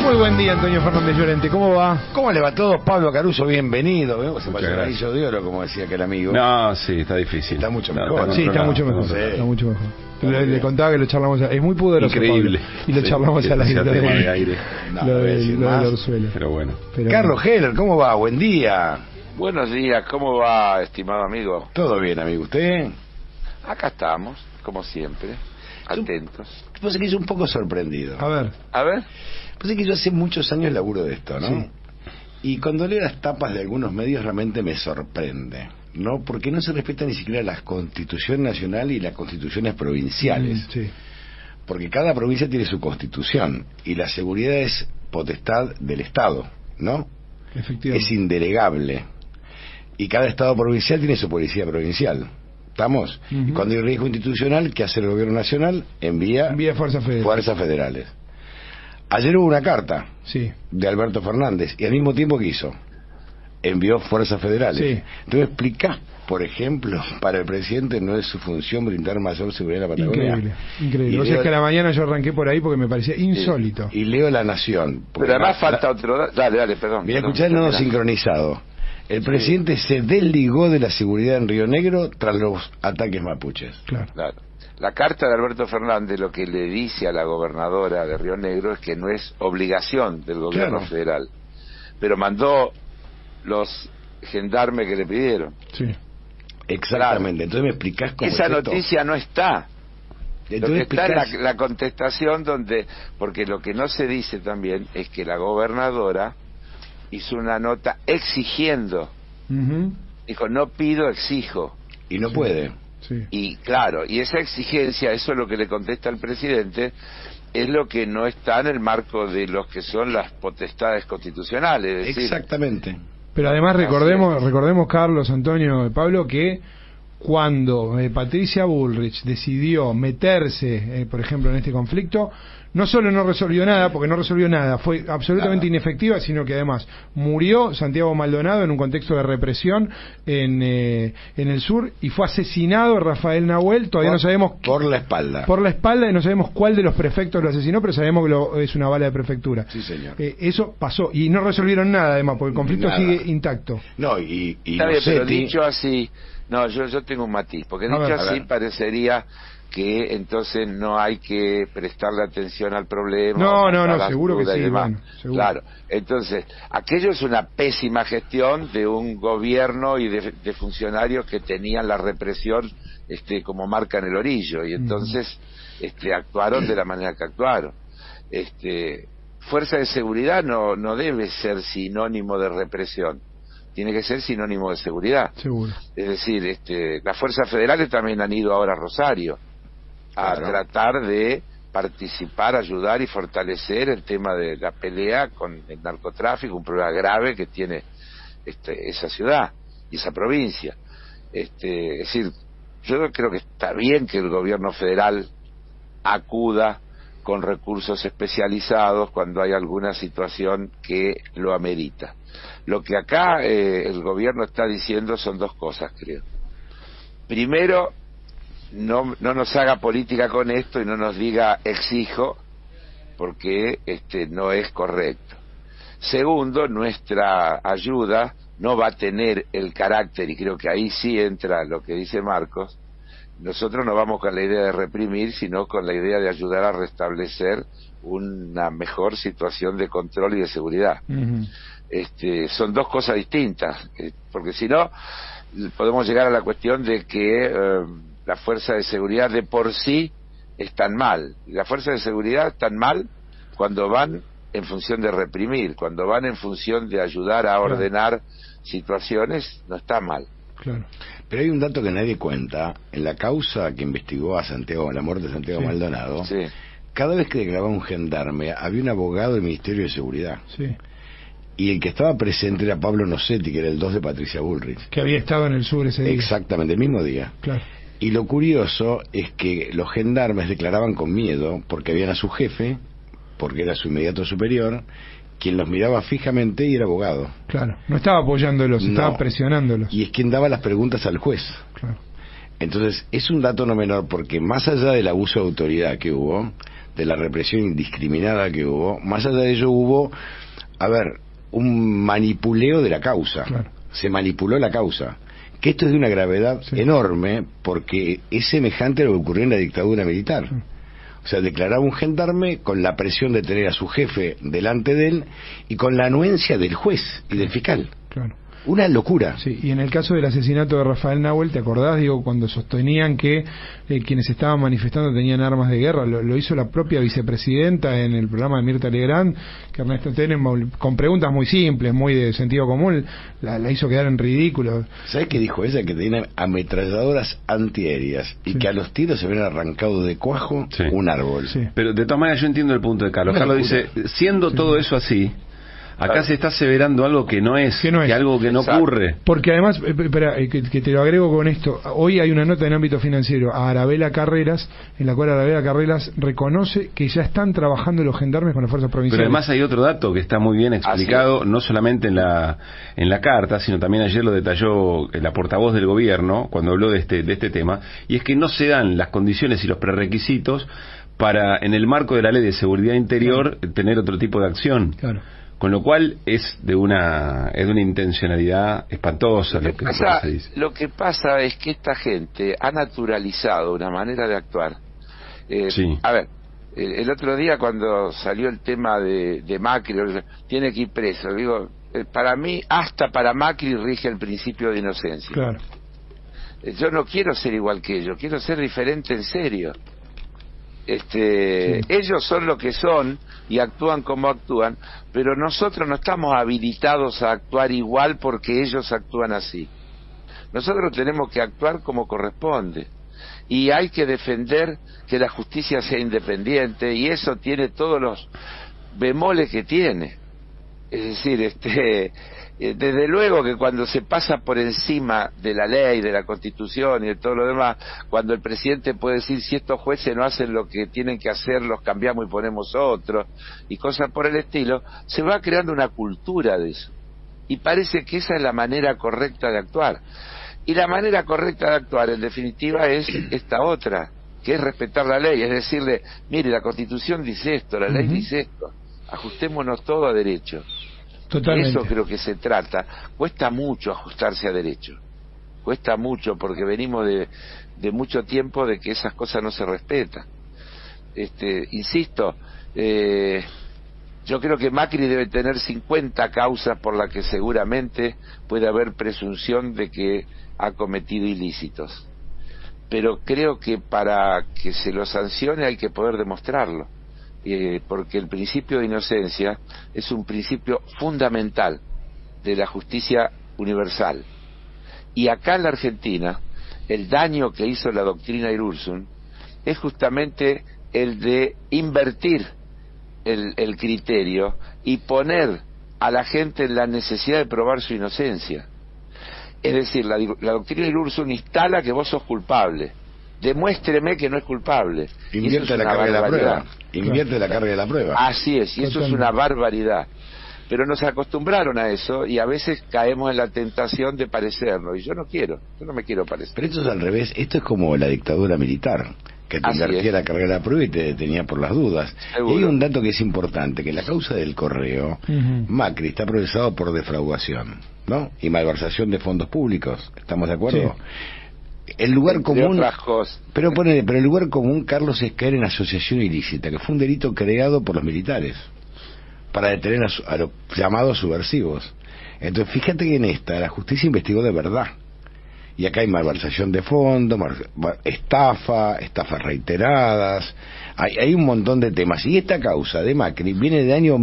Muy buen día, Antonio Fernández Llorente. ¿Cómo va? ¿Cómo le va a todos? Pablo Caruso, bienvenido. ¿Vemos? Se pasó Muchas un gracias. anillo de oro, como decía aquel amigo. No, sí, está difícil. Está mucho No, mejor. Sí, está mucho mejor. Sí. Está mucho mejor. Muy Le bien. contaba que lo charlamos. Es muy poderoso, Increíble. Pablo. Y lo Sí, charlamos que al aire. sea Lo tema de- de aire. No, lo voy a de- decir lo más. del Orzuela. Pero bueno. Pero- Carlos Heller, ¿cómo va? Buen día. Buenos días, ¿cómo va, estimado amigo? ¿Todo bien, amigo? ¿Usted? Acá estamos, como siempre, atentos. Pues es que yo un poco sorprendido. A ver. A ver, Pues es que yo hace muchos años laburo de esto, ¿no? Sí. Y cuando leo las tapas de algunos medios realmente me sorprende, ¿no? Porque no se respeta ni siquiera la Constitución Nacional y las constituciones provinciales. Sí. Porque cada provincia tiene su constitución y la seguridad es potestad del Estado, ¿no? Efectivamente. Es indelegable. Y cada estado provincial tiene su policía provincial. ¿Estamos? Ujú. Y cuando hay riesgo institucional, ¿qué hace el gobierno nacional? Envía Fuerza Federal. fuerzas federales. Ayer hubo una carta Sí. de Alberto Fernández y al mismo tiempo que hizo, envió fuerzas federales. Sí. Entonces explicás, por ejemplo, para el presidente no es su función brindar mayor seguridad en la Patagonia. Increíble. Increíble. Y O sea, leo- es que a la mañana yo arranqué por ahí porque me parecía insólito. Y leo La Nación. porque pero además la- falta otro... Dale, perdón. Mira, perdón, escuchá el nodo termina. sincronizado. El presidente se desligó de la seguridad en Río Negro tras los ataques mapuches. Claro. Claro. La carta de Alberto Fernández lo que le dice a la gobernadora de Río Negro es que no es obligación del gobierno Claro. federal, pero mandó los gendarmes que le pidieron. Sí. Exactamente. Entonces me explicás cómo Esa es esto. noticia no está. Lo Entonces que está es explicás- la contestación donde, porque lo que no se dice también es que la gobernadora hizo una nota exigiendo, Ujú. dijo no pido, exijo, y no puede. Sí. y claro, y esa exigencia, eso es lo que le contesta el presidente, es lo que no está en el marco de los que son las potestades constitucionales, es decir, Exactamente. Pero además Así recordemos Carlos, Antonio, Pablo, que cuando Patricia Bullrich decidió meterse, por ejemplo, en este conflicto, no solo no resolvió nada, porque no resolvió nada, fue absolutamente Nada. inefectiva, sino que además murió Santiago Maldonado en un contexto de represión en el sur, y fue asesinado Rafael Nahuel, todavía no sabemos Por la espalda. por la espalda, y no sabemos cuál de los prefectos lo asesinó, pero sabemos que es una bala de prefectura. Sí, señor. Eso pasó, y no resolvieron nada además, porque el conflicto Nada. sigue intacto. No, y está bien, pero Rossetti- dicho así, no, yo tengo un matiz, porque A dicho ver. así A ver. parecería que entonces no hay que prestarle atención al problema. No, o no, faltar no, seguro que duda y sí, demás. bueno, seguro. Claro, entonces, aquello es una pésima gestión de un gobierno y de funcionarios que tenían la represión como marca en el orillo, y entonces actuaron de la manera que actuaron. Fuerza de seguridad no debe ser sinónimo de represión, tiene que ser sinónimo de seguridad. Seguro. Es decir, las fuerzas federales también han ido ahora a Rosario a Claro. tratar de participar, ayudar y fortalecer el tema de la pelea con el narcotráfico, un problema grave que tiene esa ciudad y esa provincia. Es decir, yo creo que está bien que el gobierno federal acuda con recursos especializados cuando hay alguna situación que lo amerita. Lo que acá el gobierno está diciendo son dos cosas, creo. Primero, no nos haga política con esto y no nos diga exijo, porque no es correcto. Segundo, nuestra ayuda no va a tener el carácter, y creo que ahí sí entra lo que dice Marcos, nosotros no vamos con la idea de reprimir, sino con la idea de ayudar a restablecer una mejor situación de control y de seguridad. Ujú. Son dos cosas distintas, porque si no podemos llegar a la cuestión de que la fuerza de seguridad de por sí están mal, y las fuerzas de seguridad están mal cuando van en función de reprimir, cuando van en función de ayudar a ordenar situaciones, no está mal. Claro. Pero hay un dato que nadie cuenta. En la causa que investigó a Santiago, la muerte de Santiago Sí. Maldonado, Sí. cada vez que declaraba un gendarme, había un abogado del Ministerio de Seguridad. Sí. Y el que estaba presente era Pablo Nocetti, que era el 2 de Patricia Bullrich. Que había estado en el sur ese día. Exactamente, el mismo día. Claro. Y lo curioso es que los gendarmes declaraban con miedo porque habían a su jefe, porque era su inmediato superior, quien los miraba fijamente y era abogado. Claro. No estaba apoyándolos, No. estaba presionándolos. Y es quien daba las preguntas al juez. Claro. Entonces, es un dato no menor, porque más allá del abuso de autoridad que hubo, de la represión indiscriminada que hubo, más allá de ello hubo, a ver, un manipuleo de la causa. Claro. Se manipuló la causa. Que esto es de una gravedad enorme, porque es semejante a lo que ocurrió en la dictadura militar. O sea, declaraba un gendarme con la presión de tener a su jefe delante de él y con la anuencia del juez y del fiscal. Claro. Una locura. Sí, y en el caso del asesinato de Rafael Nahuel, ¿te acordás? Digo, cuando sostenían que quienes estaban manifestando tenían armas de guerra, lo hizo la propia vicepresidenta en el programa de Mirta Legrand, que Ernesto Tenenbaum, con preguntas muy simples, muy de sentido común, la hizo quedar en ridículo. ¿Sabes qué dijo ella? Que tenían ametralladoras antiaéreas y que a los tiros se habían arrancado de cuajo un árbol. Sí. Pero de todas maneras yo entiendo el punto de Carlos. Carlos dice, siendo todo eso así, acá se está aseverando algo que no es, que algo que no ocurre. Porque además, espera, que te lo agrego con esto, hoy hay una nota en ámbito financiero a Arabela Carreras, en la cual Arabela Carreras reconoce que ya están trabajando los gendarmes con las fuerzas provinciales. Pero además hay otro dato que está muy bien explicado, no solamente en la carta, sino también ayer lo detalló la portavoz del gobierno cuando habló de este tema, y es que no se dan las condiciones y los prerequisitos para, en el marco de la Ley de Seguridad Interior, tener otro tipo de acción. Claro. Con lo cual es de una intencionalidad espantosa lo que se dice. Lo que pasa es que esta gente ha naturalizado una manera de actuar. A ver, el otro día cuando salió el tema de Macri, tiene que ir preso, digo, para mí, hasta para Macri rige el principio de inocencia. Claro. Yo no quiero ser igual que ellos, quiero ser diferente en serio. Ellos son lo que son y actúan como actúan, pero nosotros no estamos habilitados a actuar igual porque ellos actúan así. Nosotros tenemos que actuar como corresponde y hay que defender que la justicia sea independiente, y eso tiene todos los bemoles que tiene. Es decir, desde luego que cuando se pasa por encima de la ley, de la Constitución y de todo lo demás, cuando el presidente puede decir, si estos jueces no hacen lo que tienen que hacer, los cambiamos y ponemos otros, y cosas por el estilo, se va creando una cultura de eso. Y parece que esa es la manera correcta de actuar. Y la manera correcta de actuar, en definitiva, es esta otra, que es respetar la ley, es decirle, mire, la Constitución dice esto, la ley dice esto, ajustémonos todo a derecho. Totalmente. Eso creo que se trata. Cuesta mucho ajustarse a derecho, cuesta mucho porque venimos de mucho tiempo de que esas cosas no se respetan. Insisto, yo creo que Macri debe tener 50 causas por las que seguramente puede haber presunción de que ha cometido ilícitos, pero creo que para que se lo sancione hay que poder demostrarlo. Porque el principio de inocencia es un principio fundamental de la justicia universal. Y acá en la Argentina, el daño que hizo la doctrina Irurzun es justamente el de invertir el criterio y poner a la gente en la necesidad de probar su inocencia. Es decir, la doctrina Irurzun instala que vos sos culpable. Demuéstreme que no es culpable. Invierte la carga de la prueba. Invierte la carga de la prueba. Así es, y eso es una barbaridad. Pero nos acostumbraron a eso y a veces caemos en la tentación de parecernos. Y yo no me quiero parecer. Pero esto es al revés, esto es como la dictadura militar, que te invertía la carga de la prueba y te detenía por las dudas. Seguro. Y hay un dato que es importante, que en la causa del Correo, Macri está procesado por defraudación, ¿no? Y malversación de fondos públicos, ¿estamos de acuerdo? Sí. El lugar Entre común, otras cosas. pero el lugar común, Carlos, es caer en asociación ilícita, que fue un delito creado por los militares para detener a los llamados subversivos. Entonces, fíjate que en esta la justicia investigó de verdad. Y acá hay malversación de fondos, estafas reiteradas, hay un montón de temas. Y esta causa de Macri viene del año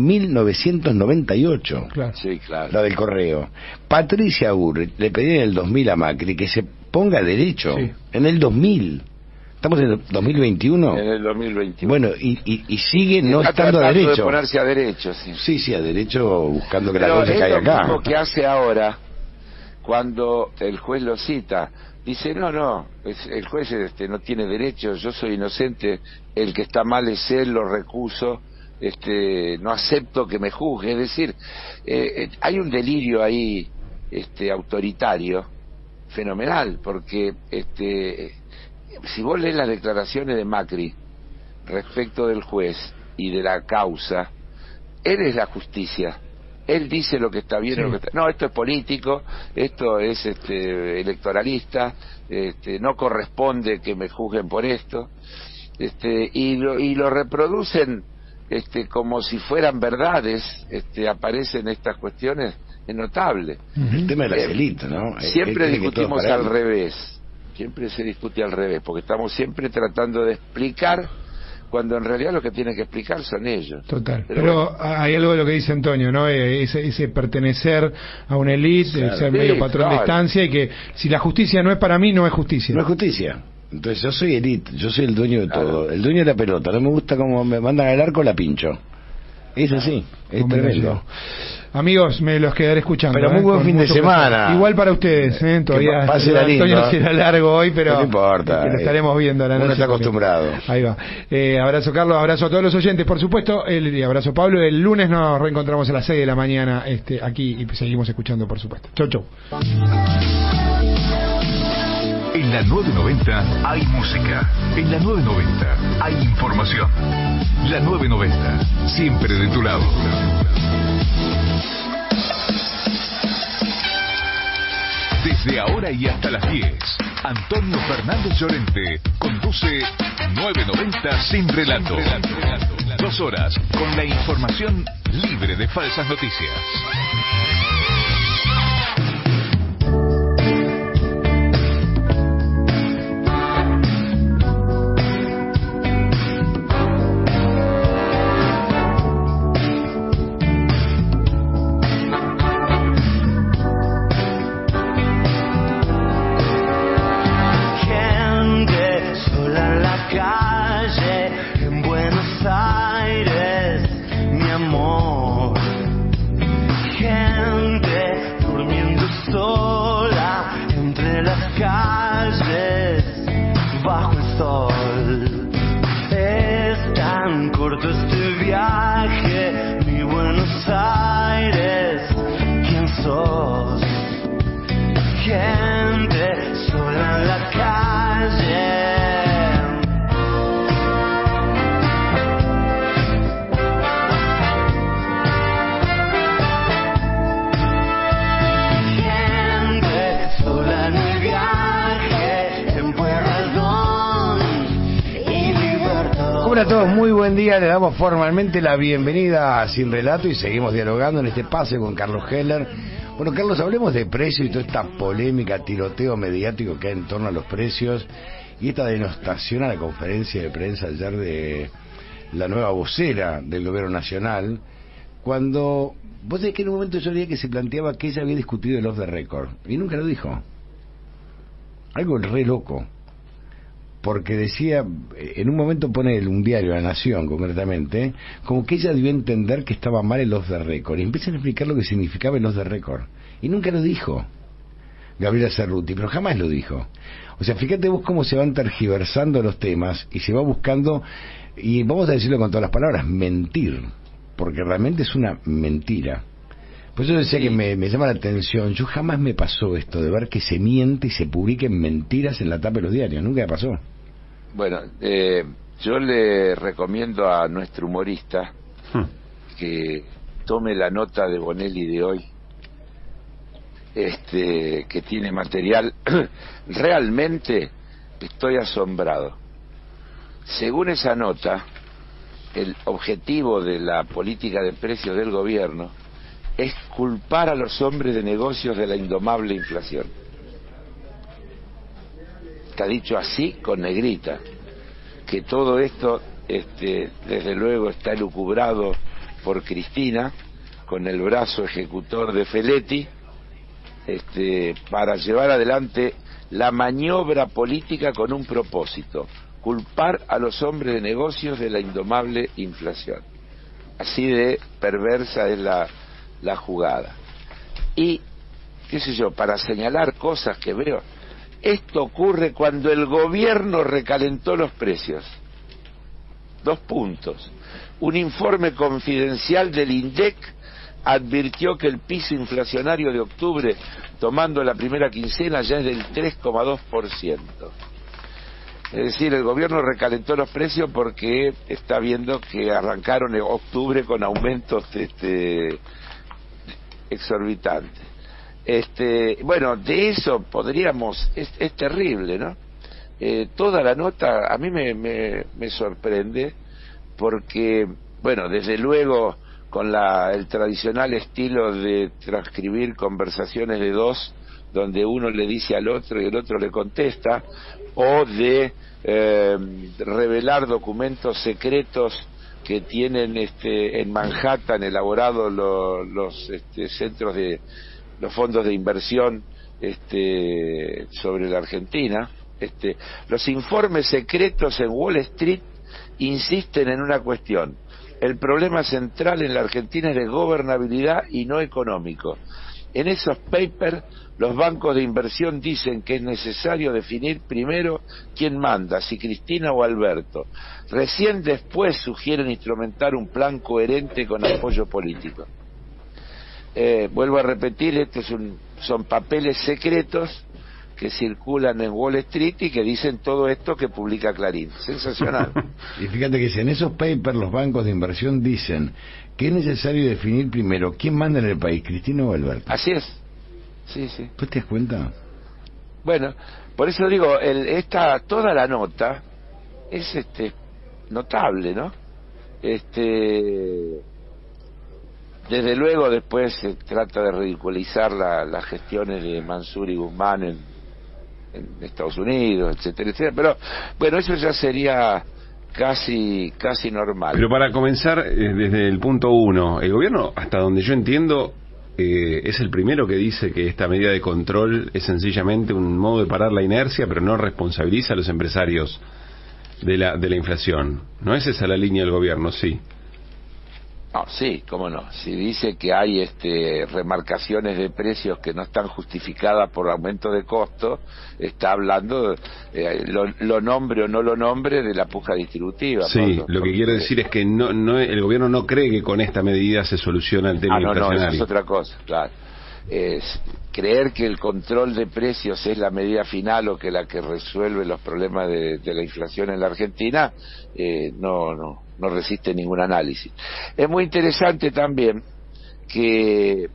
1998, Claro. Sí, claro. la del Correo. Patricia Bullrich le pedía en el 2000 a Macri que se ponga derecho, en el 2000. Estamos en el 2021. En el 2021. Bueno, y sigue no Está estando a tratando derecho. de ponerse a derecho, sí. Sí, a derecho, buscando que la Pero cosa es caiga lo acá. mismo que hace ahora cuando el juez lo cita. Dice, no, el juez no tiene derecho, yo soy inocente, el que está mal es él, lo recuso, no acepto que me juzgue. Es decir, hay un delirio ahí autoritario fenomenal, porque si vos lees las declaraciones de Macri respecto del juez y de la causa, él es la justicia. Él dice lo que está bien, sí. Lo que está... No, esto es político, esto es electoralista, no corresponde que me juzguen por esto, y lo reproducen como si fueran verdades. Aparecen estas cuestiones, es notable. El tema de las élites, ¿no? Siempre discutimos al revés, siempre se discute al revés, porque estamos siempre tratando de explicar, cuando en realidad lo que tienen que explicar son ellos. Total. Pero bueno, hay algo de lo que dice Antonio, ¿no? Ese pertenecer a una élite, claro, ser medio patrón de estancia, y que si la justicia no es para mí, no es justicia. No es justicia. Entonces yo soy élite, yo soy el dueño de todo, el dueño de la pelota. No me gusta cómo me mandan al arco, la pincho. Es así, es tremendo. Amigos, me los quedaré escuchando. Pero muy buen fin de semana. Igual para ustedes, todavía Antonio será largo hoy, pero no importa. Lo estaremos viendo a la noche. Uno está acostumbrado. Ahí va. Abrazo Carlos, abrazo a todos los oyentes, por supuesto, y abrazo Pablo. El lunes nos reencontramos a las 6 de la mañana aquí y seguimos escuchando, por supuesto. Chau, chau. En la 990 hay música. En la 990 hay información. La 990, siempre de tu lado. Desde ahora y hasta las 10, Antonio Fernández Llorente conduce 990 Sin Relato. 2 horas con la información libre de falsas noticias. Hola a todos, muy buen día. Le damos formalmente la bienvenida a Sin Relato y seguimos dialogando en este pase con Carlos Heller. Bueno, Carlos, hablemos de precios y toda esta polémica, tiroteo mediático que hay en torno a los precios y esta denostación a la conferencia de prensa ayer de la nueva vocera del gobierno nacional, cuando vos sabés que en un momento yo leía que se planteaba que ella había discutido el off the record y nunca lo dijo. Algo re loco. Porque decía, en un momento pone un diario, La Nación concretamente, como que ella debió entender que estaba mal el off the record, y empiezan a explicar lo que significaba el off the record, y nunca lo dijo Gabriela Cerruti, pero jamás lo dijo. O sea, fíjate vos cómo se van tergiversando los temas, y se va buscando, y vamos a decirlo con todas las palabras, mentir, porque realmente es una mentira. Por eso decía que me llama la atención. Yo jamás me pasó esto de ver que se miente y se publiquen mentiras en la tapa de los diarios. Nunca me pasó. Bueno, yo le recomiendo a nuestro humorista que tome la nota de Bonelli de hoy, que tiene material. Realmente estoy asombrado. Según esa nota, el objetivo de la política de precios del gobierno es culpar a los hombres de negocios de la indomable inflación. Está dicho así con negrita, que todo esto desde luego está elucubrado por Cristina con el brazo ejecutor de Feletti, para llevar adelante la maniobra política con un propósito: culpar a los hombres de negocios de la indomable inflación. Así de perversa es la jugada. Y qué sé yo, para señalar cosas que veo, esto ocurre cuando el gobierno recalentó los precios. 2 puntos. Un informe confidencial del INDEC advirtió que el piso inflacionario de octubre, tomando la primera quincena, ya es del 3,2%. Es decir, el gobierno recalentó los precios porque está viendo que arrancaron en octubre con aumentos exorbitantes. Bueno, de eso podríamos, es terrible, ¿no? Toda la nota a mí me sorprende porque, bueno, desde luego con el tradicional estilo de transcribir conversaciones de dos, donde uno le dice al otro y el otro le contesta, o de revelar documentos secretos que tienen en Manhattan elaborados los centros de los fondos de inversión sobre la Argentina. Los informes secretos en Wall Street insisten en una cuestión: el problema central en la Argentina es de gobernabilidad y no económico. En esos papers los bancos de inversión dicen que es necesario definir primero quién manda, si Cristina o Alberto. Recién después sugieren instrumentar un plan coherente con apoyo político. Vuelvo a repetir, estos son papeles secretos que circulan en Wall Street y que dicen todo esto que publica Clarín. Sensacional. Y fíjate que si en esos papers los bancos de inversión dicen que es necesario definir primero quién manda en el país, Cristina o Alberto. Así es. Sí, sí. ¿Tú te das cuenta? Bueno, por eso digo, toda la nota es notable, ¿no? Desde luego después se trata de ridiculizar las gestiones de Mansur y Guzmán en Estados Unidos, etcétera, etcétera, pero bueno, eso ya sería casi normal. Pero para comenzar desde el punto 1, el gobierno, hasta donde yo entiendo, es el primero que dice que esta medida de control es sencillamente un modo de parar la inercia, pero no responsabiliza a los empresarios de la inflación. ¿No es esa la línea del gobierno? Sí. No, sí, cómo no. Si dice que hay remarcaciones de precios que no están justificadas por aumento de costo, está hablando, lo nombre o no lo nombre, de la puja distributiva. Sí, Pablo, lo que quiero decir es que no el gobierno no cree que con esta medida se soluciona el tema inflacionario. No, eso es otra cosa, claro. Creer que el control de precios es la medida final o que la que resuelve los problemas de la inflación en la Argentina, no resiste ningún análisis. Es muy interesante también que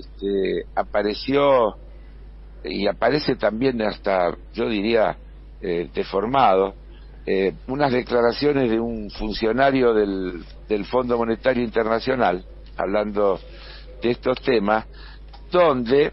apareció y aparece también, hasta yo diría deformado, unas declaraciones de un funcionario del Fondo Monetario Internacional hablando de estos temas, donde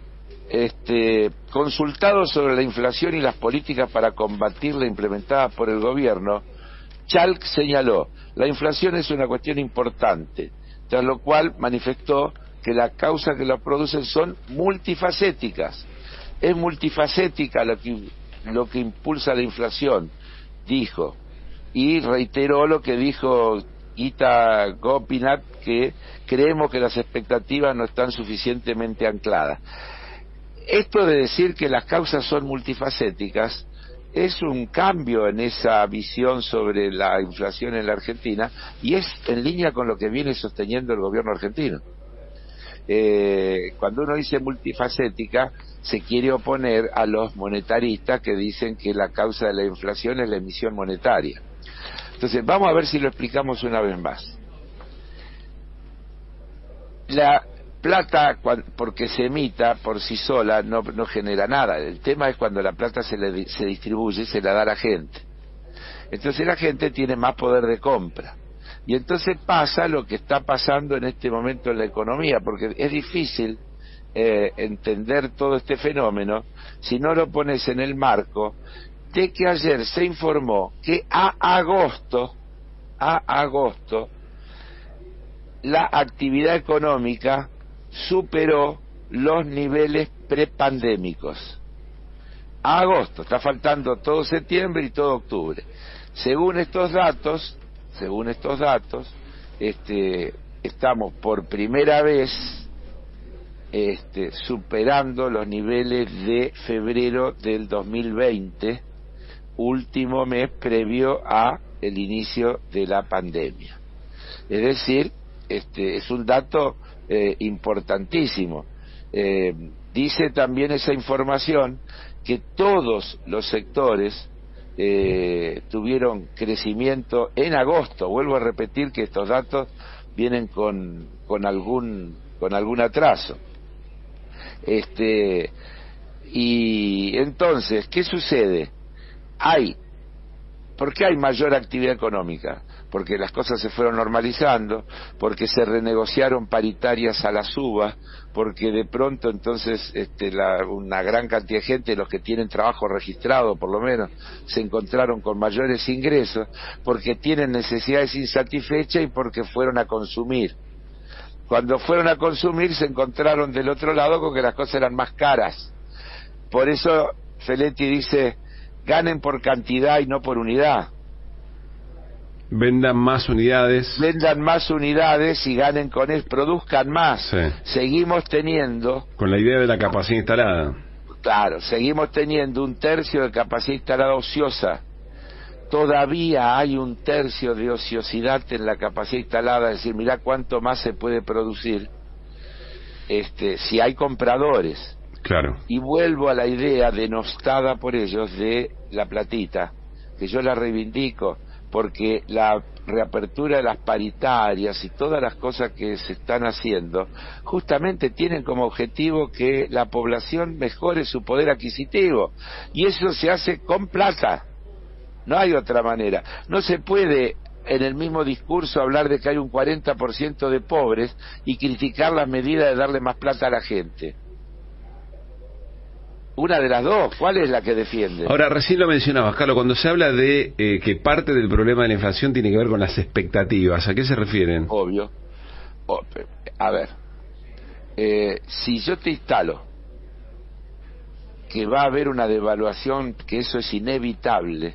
consultado sobre la inflación y las políticas para combatirla implementadas por el gobierno, Chalk señaló: la inflación es una cuestión importante, tras lo cual manifestó que las causas que la producen son multifacéticas. Es multifacética lo que impulsa la inflación, dijo, y reiteró lo que dijo Gita Gopinath, que creemos que las expectativas no están suficientemente ancladas. Esto de decir que las causas son multifacéticas es un cambio en esa visión sobre la inflación en la Argentina, y es en línea con lo que viene sosteniendo el gobierno argentino. Cuando uno dice multifacética, se quiere oponer a los monetaristas que dicen que la causa de la inflación es la emisión monetaria. Entonces, vamos a ver si lo explicamos una vez más. La plata, porque se emita por sí sola, no genera nada. El tema es cuando la plata se distribuye, se la da a la gente. Entonces la gente tiene más poder de compra. Y entonces pasa lo que está pasando en este momento en la economía, porque es difícil entender todo este fenómeno si no lo pones en el marco de que ayer se informó que a agosto la actividad económica superó los niveles prepandémicos. A agosto, está faltando todo septiembre y todo octubre. Según estos datos, estamos por primera vez superando los niveles de febrero del 2020, último mes previo a el inicio de la pandemia. Es decir, es un dato importantísimo. Dice también esa información que todos los sectores tuvieron crecimiento en agosto. Vuelvo a repetir que estos datos vienen con algún atraso. Y entonces, ¿qué sucede? ¿Por qué hay mayor actividad económica? Porque las cosas se fueron normalizando, porque se renegociaron paritarias a la suba, porque de pronto entonces una gran cantidad de gente, los que tienen trabajo registrado por lo menos, se encontraron con mayores ingresos, porque tienen necesidades insatisfechas y porque fueron a consumir. Cuando fueron a consumir se encontraron del otro lado con que las cosas eran más caras. Por eso Feletti dice, ganen por cantidad y no por unidad. Vendan más unidades. Vendan más unidades y ganen con eso, produzcan más. Sí. Seguimos teniendo... Con la idea de la capacidad instalada. Claro, seguimos teniendo 1/3 de capacidad instalada ociosa. Todavía hay 1/3 de ociosidad en la capacidad instalada, es decir, mirá cuánto más se puede producir si hay compradores. Claro. Y vuelvo a la idea denostada por ellos de la platita, que yo la reivindico, porque la reapertura de las paritarias y todas las cosas que se están haciendo justamente tienen como objetivo que la población mejore su poder adquisitivo, y eso se hace con plata, no hay otra manera. No se puede en el mismo discurso hablar de que hay un 40% de pobres y criticar las medidas de darle más plata a la gente. Una de las dos, ¿cuál es la que defiende? Ahora, recién lo mencionabas, Carlos, cuando se habla de que parte del problema de la inflación tiene que ver con las expectativas, ¿a qué se refieren? Obvio. A ver, si yo te instalo que va a haber una devaluación, que eso es inevitable,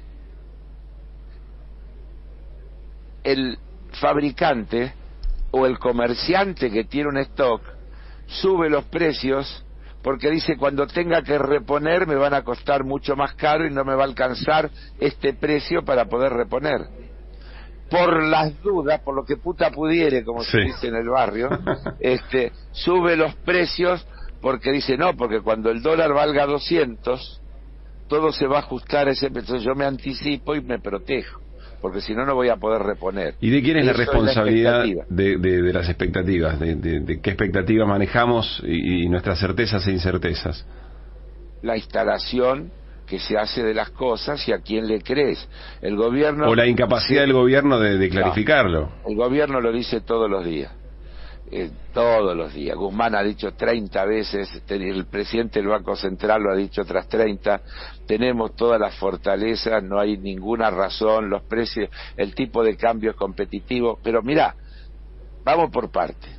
el fabricante o el comerciante que tiene un stock sube los precios porque dice, cuando tenga que reponer me van a costar mucho más caro y no me va a alcanzar este precio para poder reponer. Por las dudas, por lo que puta pudiere, como se dice en el barrio, sube los precios porque dice, no, porque cuando el dólar valga 200, todo se va a ajustar a ese precio. Yo me anticipo y me protejo, porque si no, no voy a poder reponer. ¿Y de quién es la responsabilidad de las expectativas? ¿De qué expectativas manejamos y nuestras certezas e incertezas? La instalación que se hace de las cosas y a quién le crees. El gobierno... O la incapacidad del gobierno de clarificarlo. No, el gobierno lo dice todos los días. Todos los días. Guzmán ha dicho 30 veces, el presidente del Banco Central lo ha dicho otras 30, tenemos todas las fortalezas, no hay ninguna razón, los precios, el tipo de cambio es competitivo, pero mirá, vamos por parte.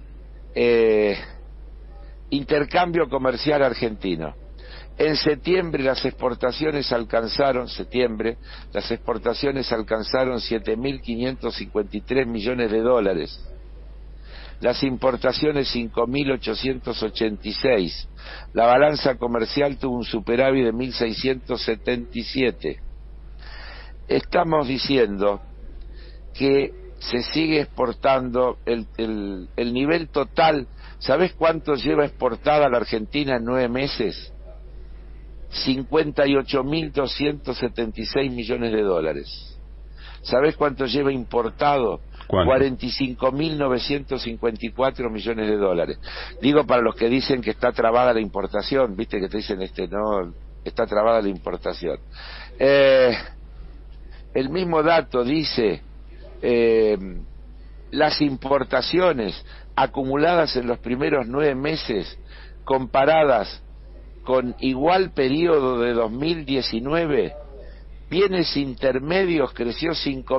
Intercambio comercial argentino. En septiembre las exportaciones alcanzaron 7.553 millones de dólares. Las importaciones 5.886. La balanza comercial tuvo un superávit de 1.677. Estamos diciendo que se sigue exportando el nivel total. ¿Sabés cuánto lleva exportada la Argentina en 9 meses? 58.276 millones de dólares. ¿Sabés cuánto lleva importado? 45.954 millones de dólares. Digo para los que dicen que está trabada la importación, viste que te dicen no, está trabada la importación. El mismo dato dice las importaciones acumuladas en los primeros 9 meses comparadas con igual periodo de 2019, bienes intermedios creció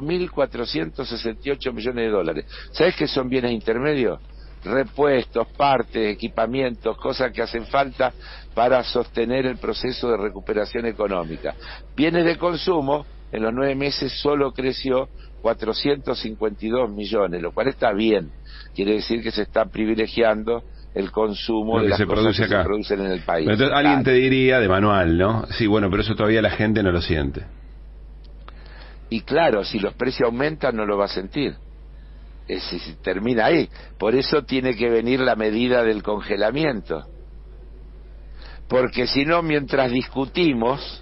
5.468 millones de dólares. ¿Sabés qué son bienes intermedios? Repuestos, partes, equipamientos, cosas que hacen falta para sostener el proceso de recuperación económica. Bienes de consumo, en los 9 meses solo creció 452 millones, lo cual está bien. Quiere decir que se está privilegiando el consumo de las cosas que se producen en el país. Pero entonces alguien te diría de manual, ¿no? Sí, bueno, pero eso todavía la gente no lo siente. Y claro, si los precios aumentan no lo va a sentir. termina ahí. Por eso tiene que venir la medida del congelamiento, porque si no, mientras discutimos,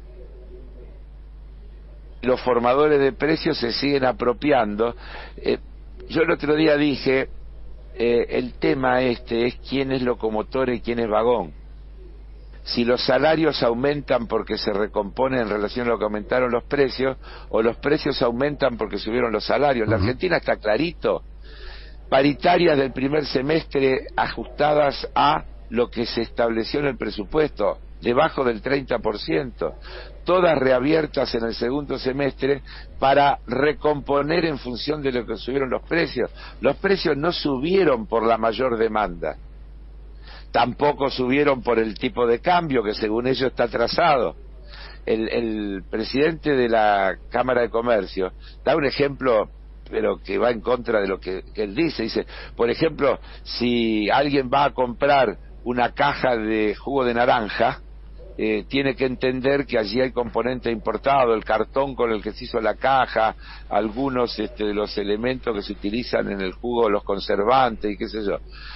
los formadores de precios se siguen apropiando. Yo el otro día dije, el tema es quién es locomotor y quién es vagón. Si los salarios aumentan porque se recomponen en relación a lo que aumentaron los precios, o los precios aumentan porque subieron los salarios. La Argentina está clarito, paritarias del primer semestre ajustadas a lo que se estableció en el presupuesto, debajo del 30%, todas reabiertas en el segundo semestre para recomponer en función de lo que subieron los precios. Los precios no subieron por la mayor demanda, tampoco subieron por el tipo de cambio, que según ellos está atrasado. El presidente de la Cámara de Comercio da un ejemplo, pero que va en contra de lo que él dice, por ejemplo, si alguien va a comprar una caja de jugo de naranja, tiene que entender que allí hay componente importado, el cartón con el que se hizo la caja, algunos de los elementos que se utilizan en el jugo, los conservantes y qué sé yo.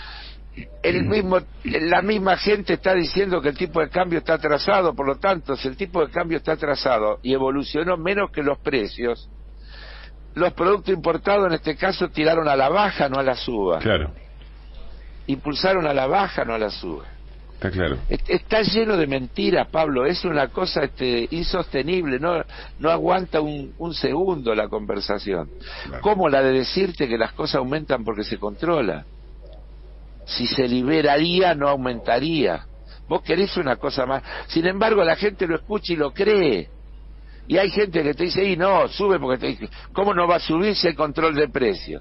La misma gente está diciendo que el tipo de cambio está atrasado. Por lo tanto, si el tipo de cambio está atrasado y evolucionó menos que los precios, los productos importados en este caso tiraron a la baja, no a la suba. Claro. Impulsaron a la baja, no a la suba. Está claro. Está lleno de mentiras, Pablo. Es una cosa insostenible. No aguanta un segundo la conversación. Claro. ¿Cómo la de decirte que las cosas aumentan porque se controla? Si se liberaría, no aumentaría. Vos querés una cosa más. Sin embargo, la gente lo escucha y lo cree. Y hay gente que te dice, no, sube porque te dice, ¿cómo no va a subir si hay control de precio?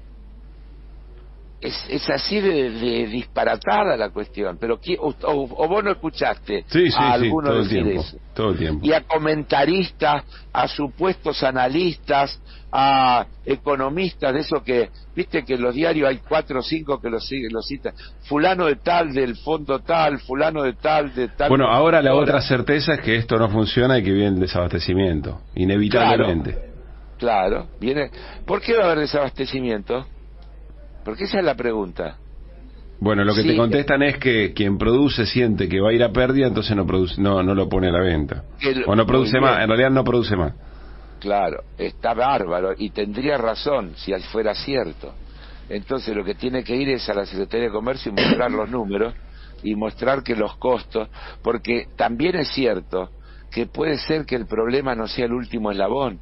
Es así de disparatada la cuestión. Pero o vos no escuchaste a alguno decir eso. Todo el tiempo. Y a comentaristas, a supuestos analistas, a economistas de eso que, viste que en los diarios hay 4 o 5 que los citan, fulano de tal, del fondo tal, fulano de tal, de tal. Bueno, ahora la otra certeza es que esto no funciona y que viene el desabastecimiento, inevitablemente. Claro, viene. ¿Por qué va a haber desabastecimiento? Porque esa es la pregunta. Bueno, lo que te contestan es que quien produce siente que va a ir a pérdida, entonces no lo pone a la venta. O no produce más, en realidad no produce más. Claro, está bárbaro y tendría razón si fuera cierto. Entonces lo que tiene que ir es a la Secretaría de Comercio y mostrar los números y mostrar que los costos, porque también es cierto que puede ser que el problema no sea el último eslabón.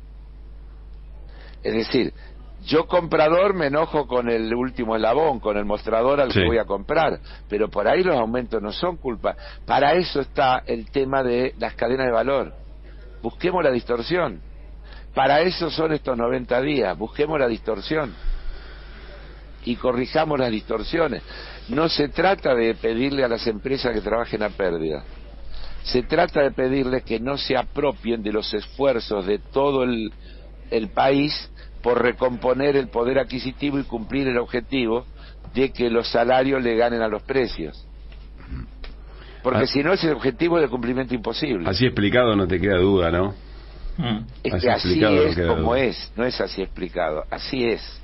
Es decir, yo comprador me enojo con el último eslabón, con el mostrador al que voy a comprar, pero por ahí los aumentos no son culpa. Para eso está el tema de las cadenas de valor. Busquemos la distorsión. Para eso son estos 90 días. Busquemos la distorsión y corrijamos las distorsiones. No se trata de pedirle a las empresas que trabajen a pérdida. Se trata de pedirles que no se apropien de los esfuerzos de todo el país por recomponer el poder adquisitivo y cumplir el objetivo de que los salarios le ganen a los precios. Porque si no, ese objetivo es de cumplimiento imposible. Así explicado no te queda duda, ¿no? Es que así es como es, no es así explicado, así es.